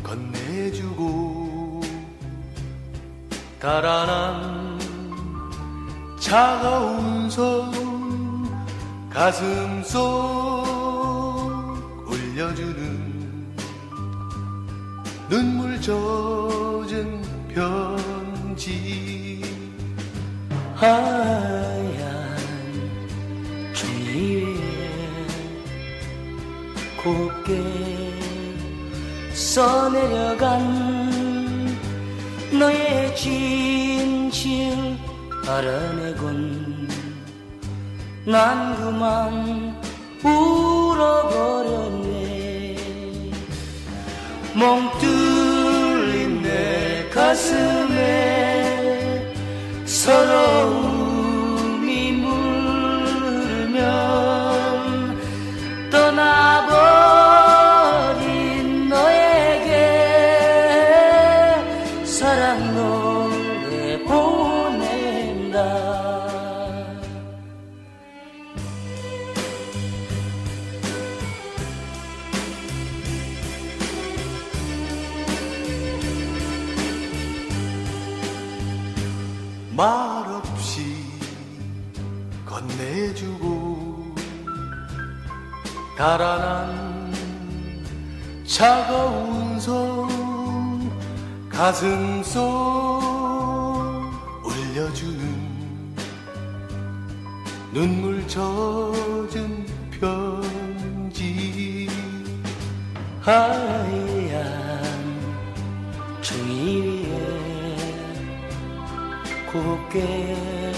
건네주고 달아난 차가운 손 가슴 속 올려주는 눈물 젖은 편지 하얀 종이 위에 곱게 써내려간 너의 진실 알아내곤 난 그만 울어버렸네. 멍 뚫린 내 가슴에 서러움이 물면 떠나버린 너에게 사랑 노래 보낸다. 말없이 건네주고 달아난 차가운 손 가슴 속 올려주는 눈물 젖은 편지 하얀 종이 위에 곱게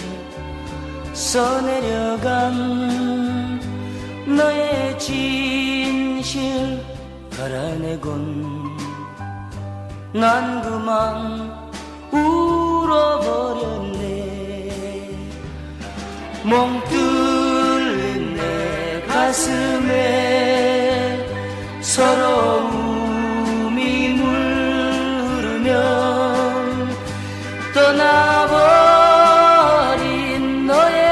써내려간 너의 진실 알아내곤 난 그만 울어버렸네. 멍 뚫린 내 가슴에 서러움이 물으면 떠나버린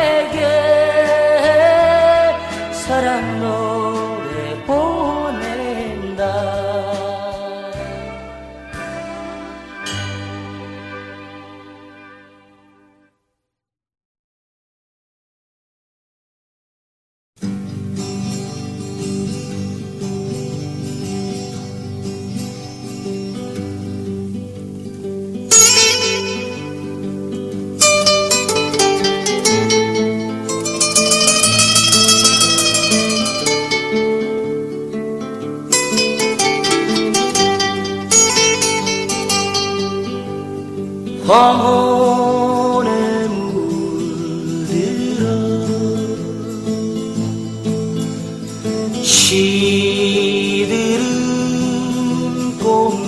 너에게 사랑 노래 보낸다. 황혼에 물들어 시들은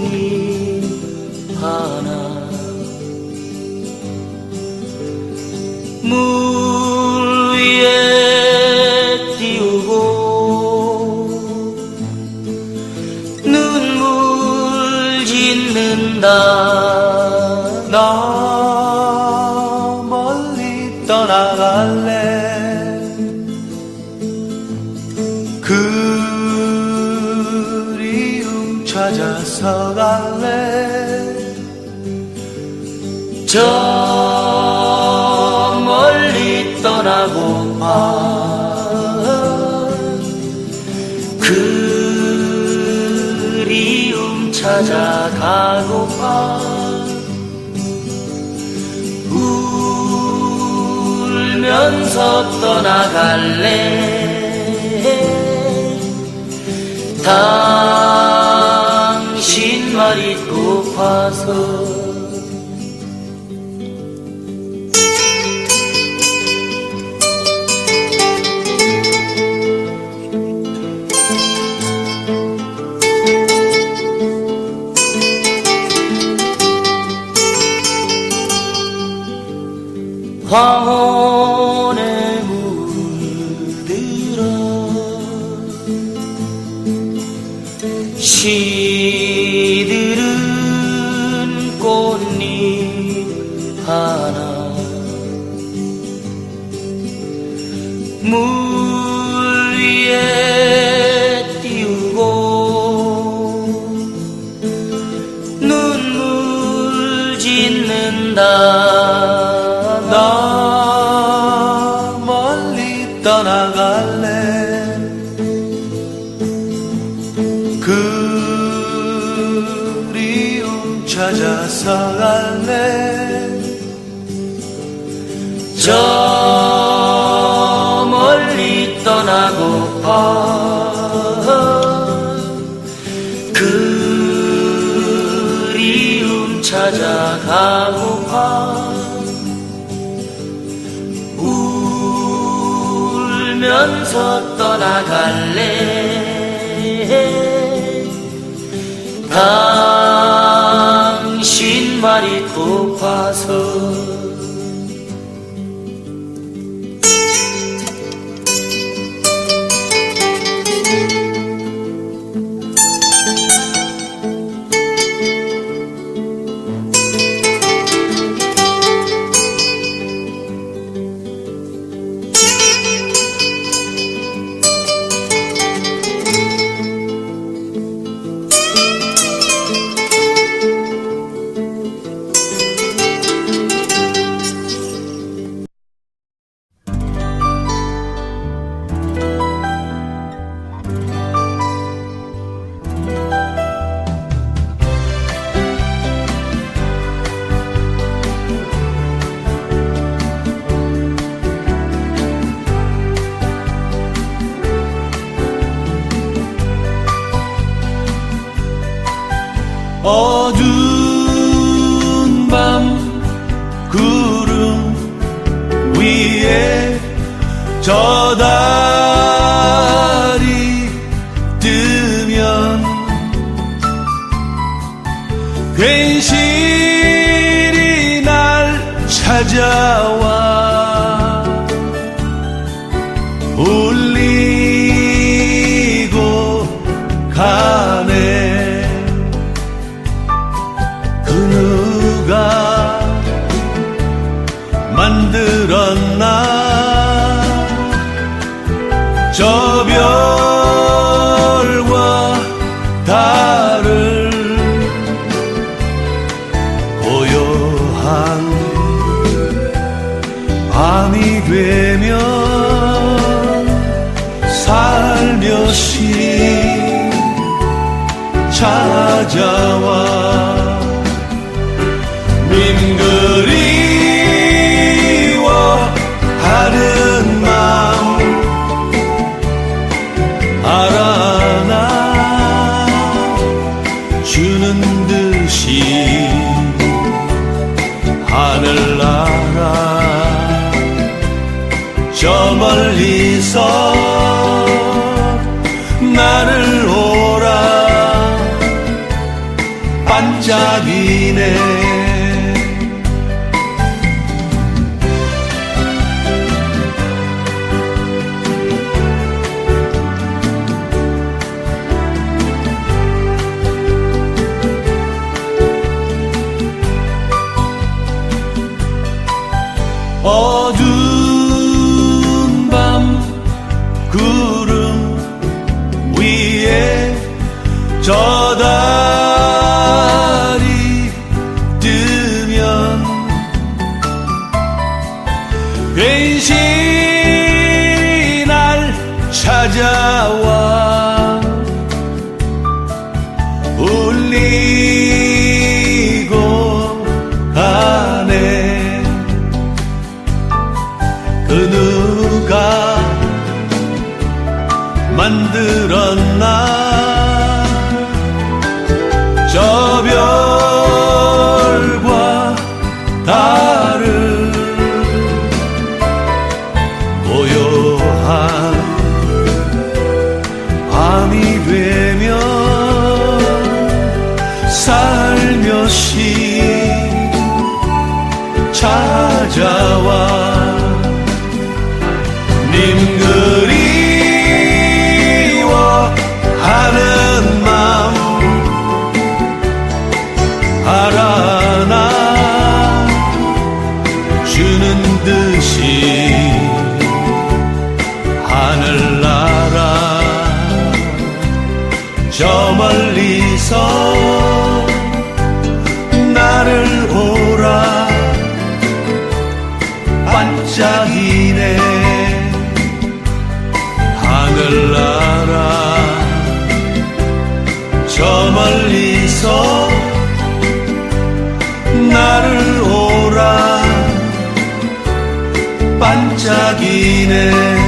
꽃잎 하나 물 위에 띄우고 눈물 짓는다. 나 멀리 떠나갈래. 그리움 찾아서 갈래. 저 멀리 떠나고파. 그리움 찾아가고파. 울면서 떠나갈래. 당신 말이 고파서. 황혼에 물들어 시들은 꽃잎 하나 물 위에 띄우고 찾아서 갈래. 저 멀리 떠나고파. 그리움 찾아가고파. 울면서 떠나갈래. 당신 말이 고파서. 어두운 밤 구름 위에 저 달이 뜨면 괜시리 날 찾아와 울리고 가네. 누가 만들었나 저 별과 달을 고요한 밤이 되면 살며시 찾아와 그리워하는 마음 알아나 주는 듯이 하늘나라 저 멀리서 나를 오라 반짝이네. 어두운 밤 구름 위에 저 달이 뜨면 괜시리 날 찾아와 울리고 가네. 그 누가 만들었나 저 별과 달을 고요한 밤이 되면 살며시 찾아와 님 그리워하는 맘 알아나 주는 듯이 하늘나라 저 멀리서 나를 오라 반짝이네. 반짝이네.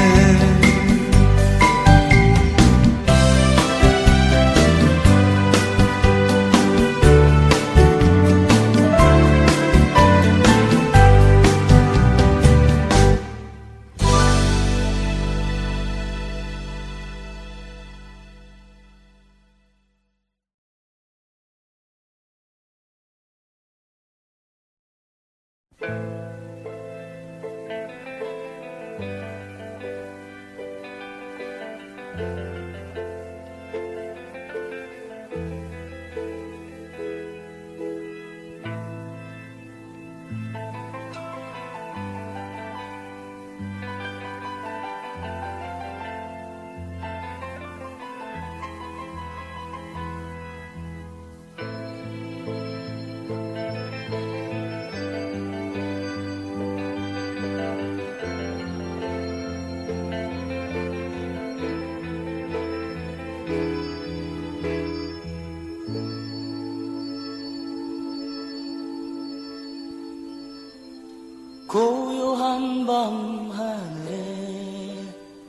고요한 밤 하늘에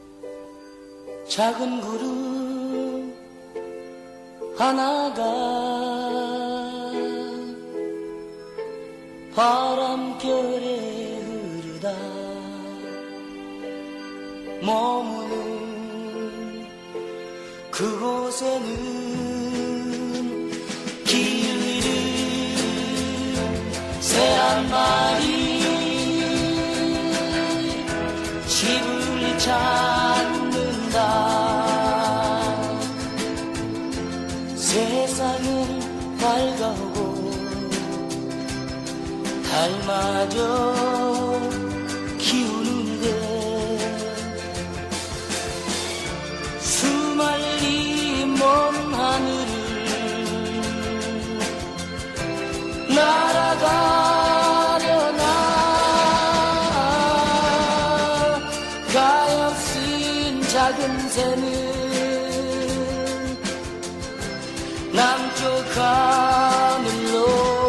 작은 구름 하나가 바람결에 흐르다 머무는 그곳에는 길 잃은 새 한 마리 집을 찾는다. 세상은 밝아오고 달마저 키우는데 수말리 먼 하늘을 날아가려나 가엾은 작은 새는 남쪽 하늘로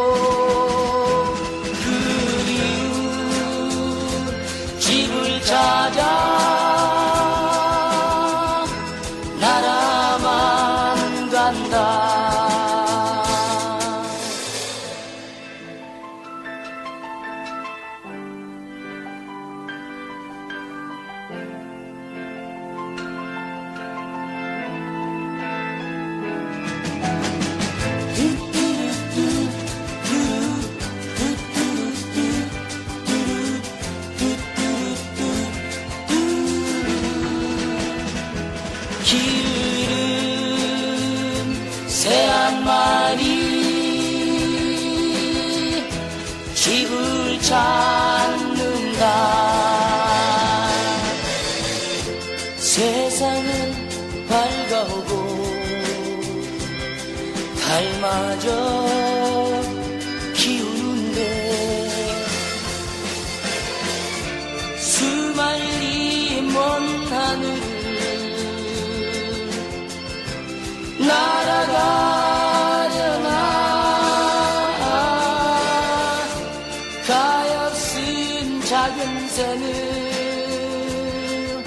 그리운 집을 찾아 날아만 간다. 길 잃은 새 한 마리 집을 찾는다. 세상은 밝아오고 달마저 키우는데 수말리 먼 하늘을 날아가려나 가엾은 작은 새는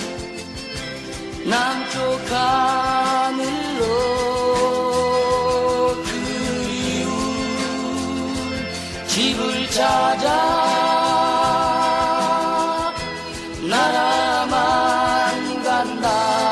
남쪽 하늘로 그리운 집을 찾아 날아만 간다.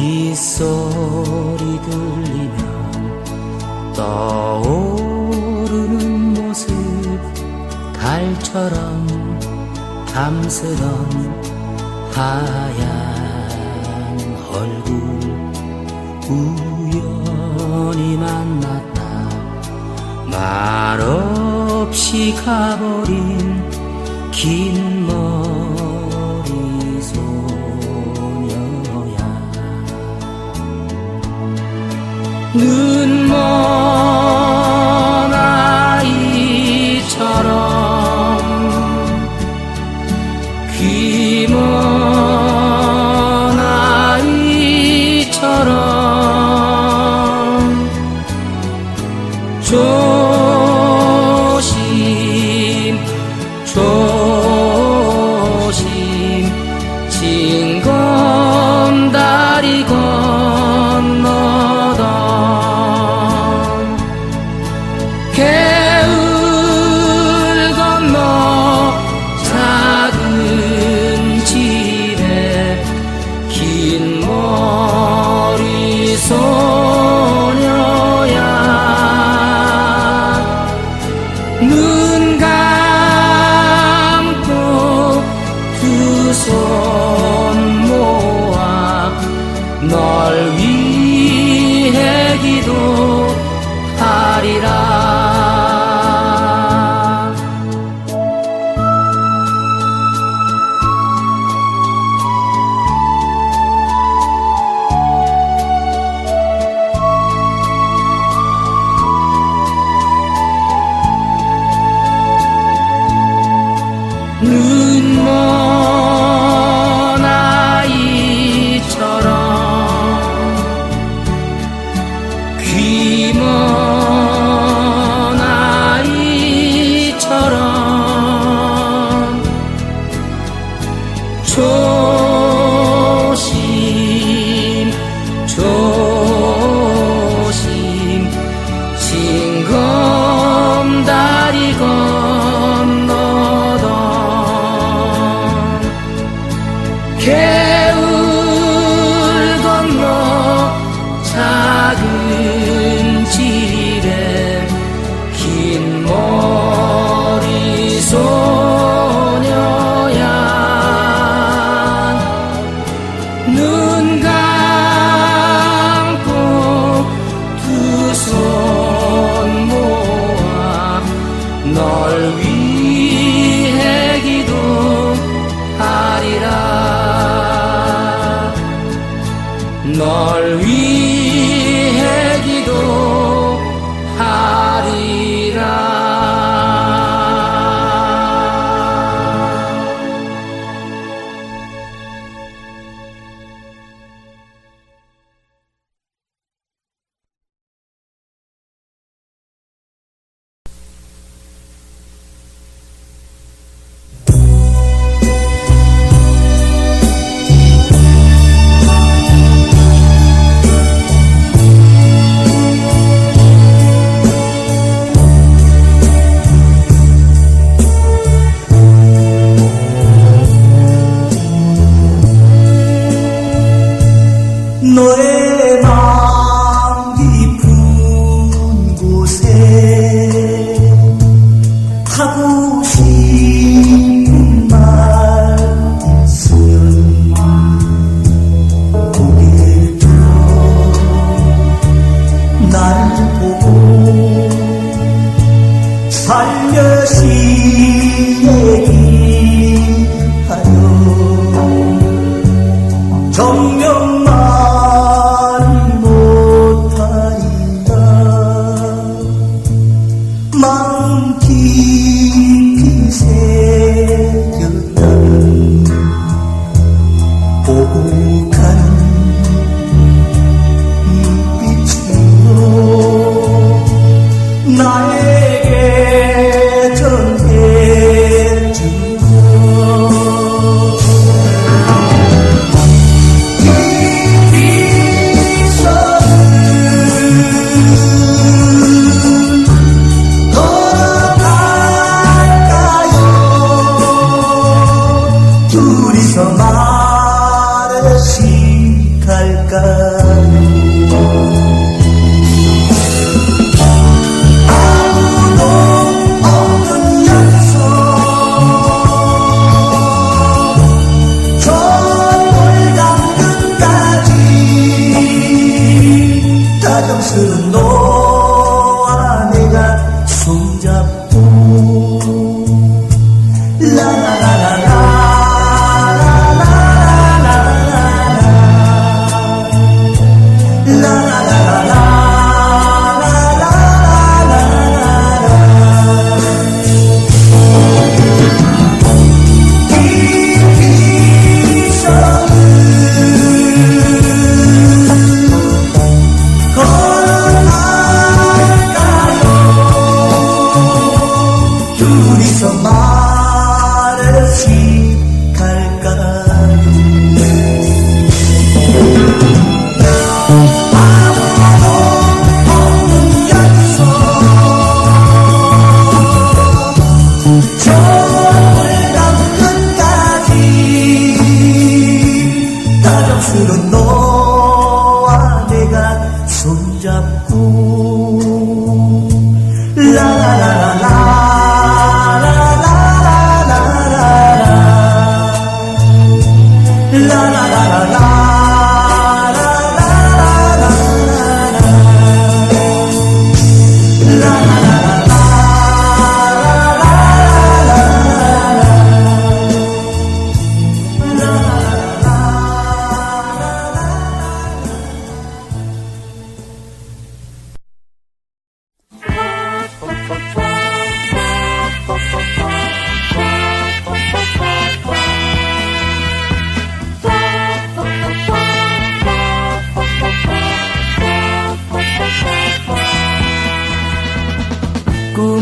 빗소리 들리면 떠오르는 별처럼 밤새던 하얀 얼굴 우연히 만났다. 말없이 가버린 긴 머리 소녀야. 눈먼 아이처럼 귀먼 아이처럼 조심 조심 징검다리 건너던 개울 건너 작은 집에 긴 머리 소녀야. 눈 감고 두 손 모아 널 위해 기도하리라. 눈먼 아이처럼 귀먼 아이처럼 조심 조심 징검다리 건너던 개울 건너 작은 집에 긴 머리 소녀야. 눈 감고 두 손 모아 널 위해 기도하리라. 널 위해 기도하리라. 너의 마음 깊은 곳에 하고 싶은 말 있으면 고개를 들어 나를 보고 살며시 얘기하여 정명만 마음 깊이 새겼다는 보고 가는 눈빛으로 나에게 전해주고 둘이서 말없이 갈까요? 아무도 없는 약속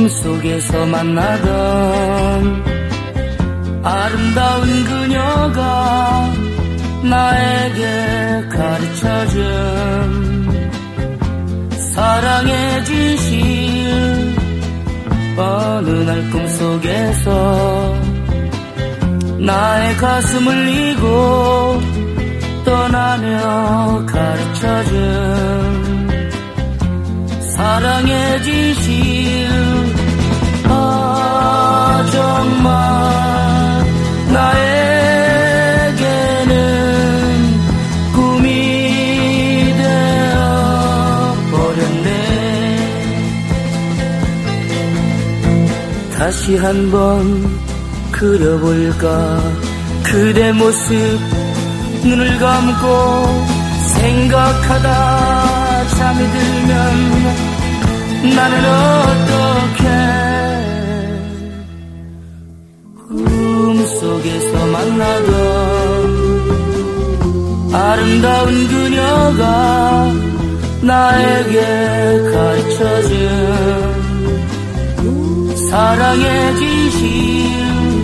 꿈속에서 만나던 아름다운 그녀가 나에게 가르쳐준 사랑의 진실 어느 날 꿈속에서 나의 가슴을 이고 떠나며 가르쳐준 사랑의 진실 정말 나에게는 꿈이 되어버렸네. 다시 한번 그려볼까 그대 모습 눈을 감고 생각하다 잠이 들면 나는 어떻게 꿈속에서 만나던 아름다운 그녀가 나에게 가르쳐준 사랑의 진실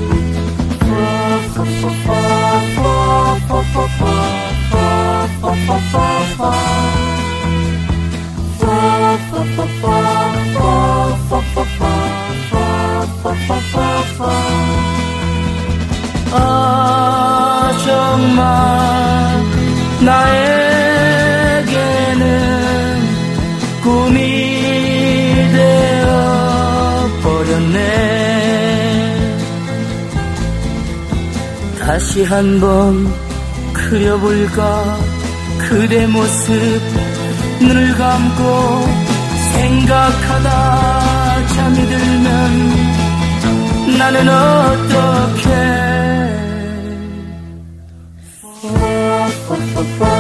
정말 나에게는 꿈이 되어버렸네. 다시 한번 그려볼까 그대 모습 눈을 감고 생각하다 잠이 들면 나는 어떻게